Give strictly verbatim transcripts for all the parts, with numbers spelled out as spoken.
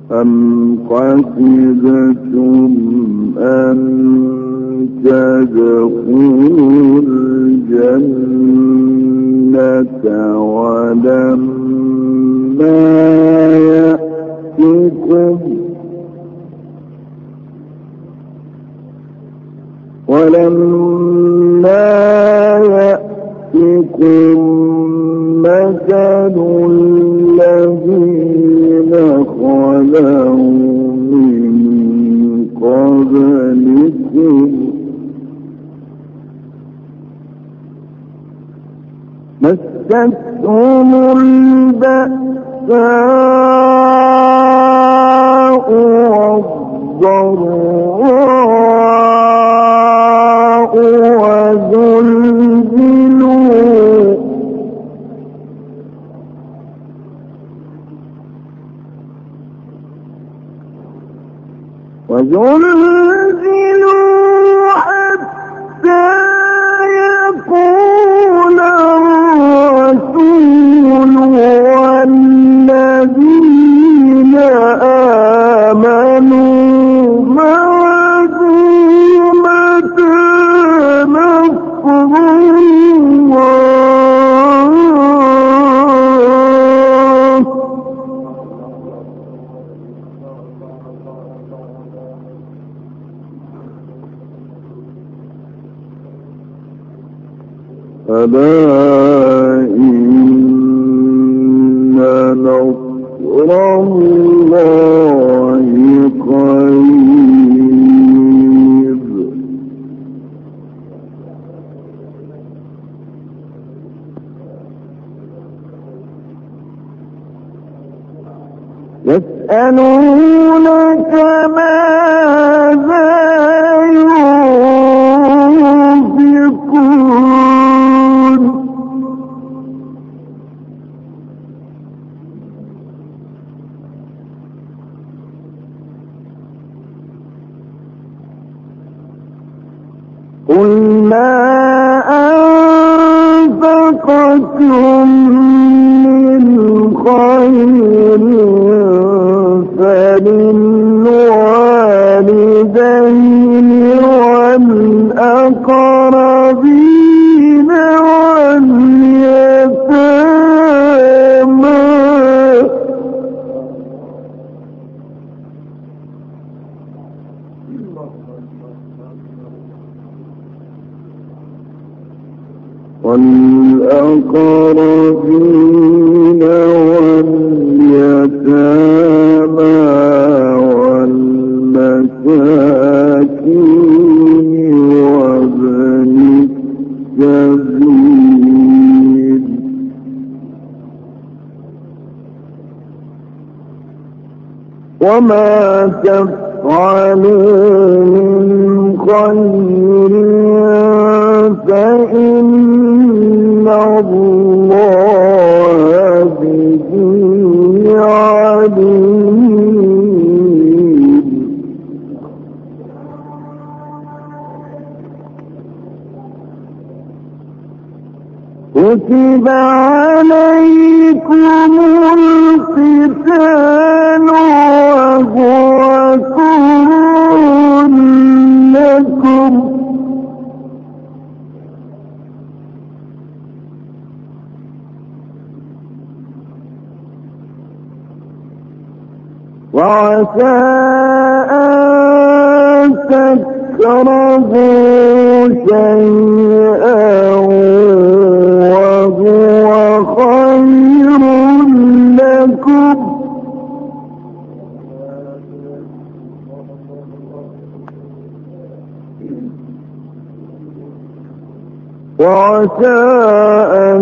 أم حسبتم أن تدخلوا الجنة ولما يأتكم ولما يأتكم مثل الذين خلوا من قبلكم مستهم البأساء والضراء وزلزلوا وزلزلوا حتى يقول الرسول والذين آمنوا معه متى نصر الله ألا إن نصر الله قريب يسألونك ماذا ينفقون قل ما أنفقتم من خير فللوالدين والأقربين واليتامى والأقربين واليتامى والمساكين وابن السبيل وما تفعلوا من خير فإن الله به عليم كتب عليكم القتال وهو كره لكم وعسى أن تكرهوا شيئا وهو خير لكم وعسى أن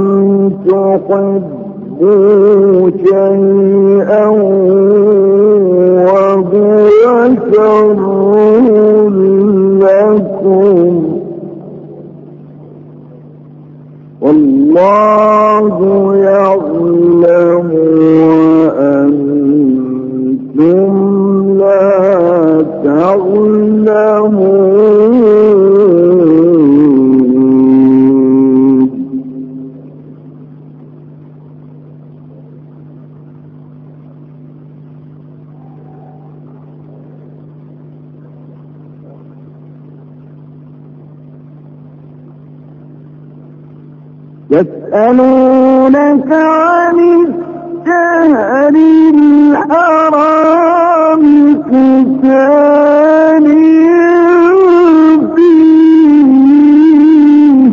تحبوا شيئا وهو شر لكم والله يعلم وأنتم لا تعلمون يسألونك عن الشهر الحرام قتال فيه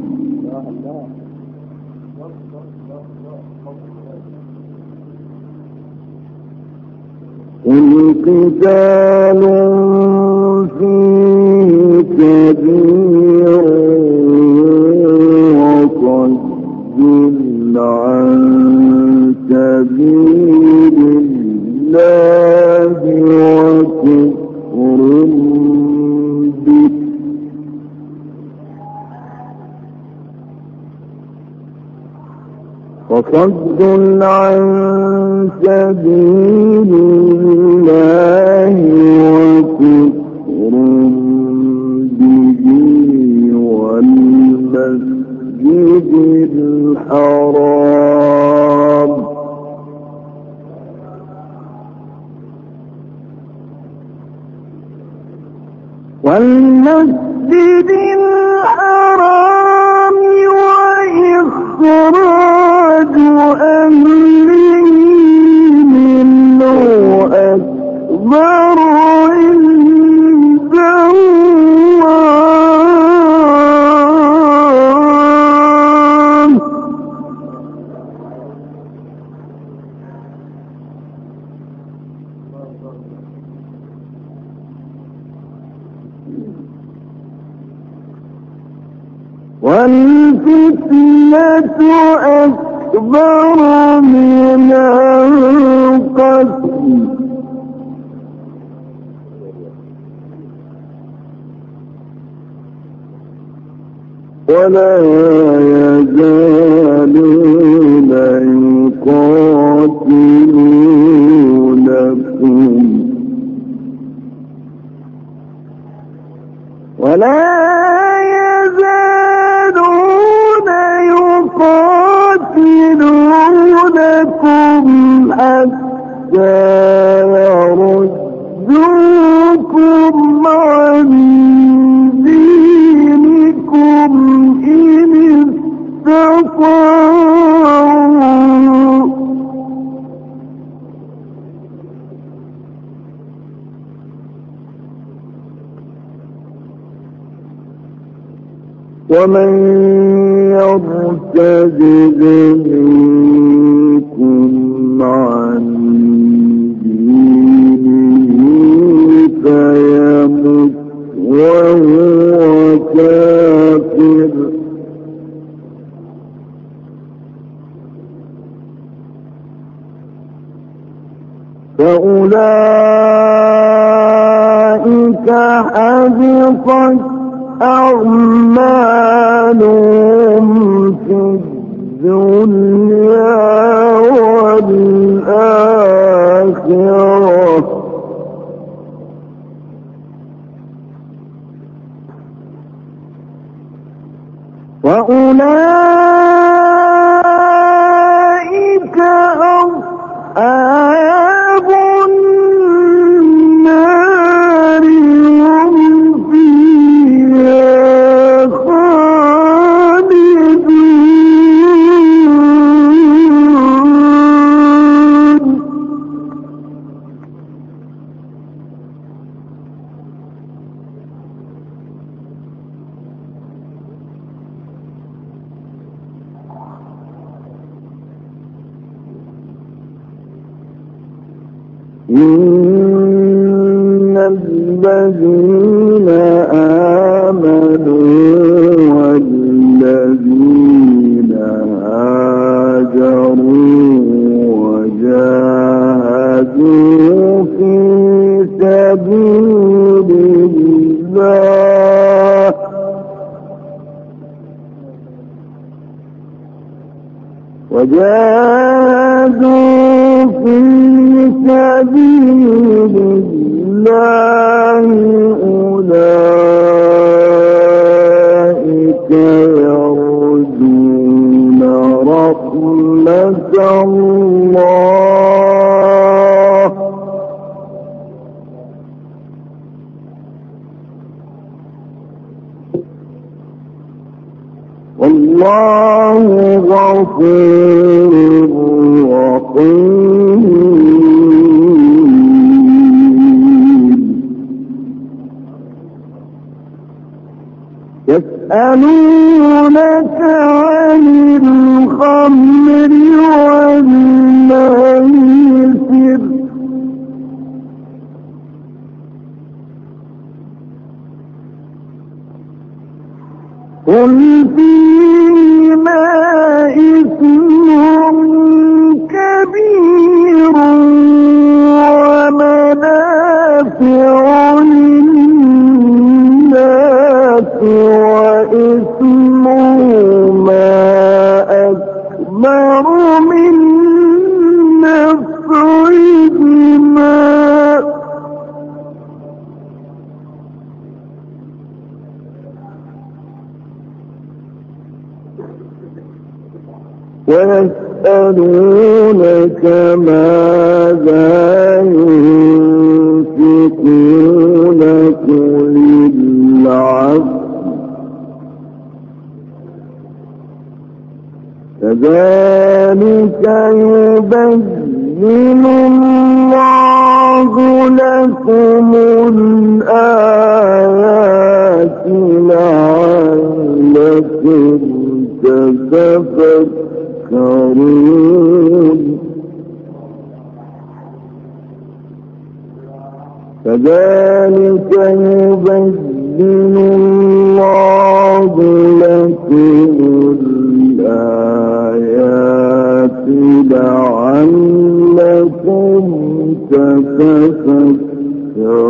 قل قتال فيه كبير وصد عن سبيل الله وكفر به وصد عن سبيل الله وكفر به والمسجد الحرام والمسجد الحرام وإخراج أهله منه أكبر عند الله والفتنة أكبر من القتل ولا يزالون يقاتلونكم ولا يزالون يقاتلونكم حتى يردوكم عن دينكم إن استطاعوا ومن يرتد منكم عن دينه فيمت وهو كافر فأولئك حبطت أعمالهم في الدنيا والآخرة وأولئك أصحاب النار هم فيها خالدون إن الذين آمنوا والذين هاجروا وجاهدوا في سبيل الله وجاهدوا في سبيل الله أولئك يرجون رحمة الله والله الغفور الرحيم يسألونك عن الخمر والميسر قل فيهما إثم كبير ومنافع للناس وإثمهما أكبر من نفعهما ويسألونك ماذا ينفقون قل العفو كذلك يبين الله لكم الآيات لعلكم تتفكرون كذلك يبين الله لكم الآيات لعلكم تتفكرون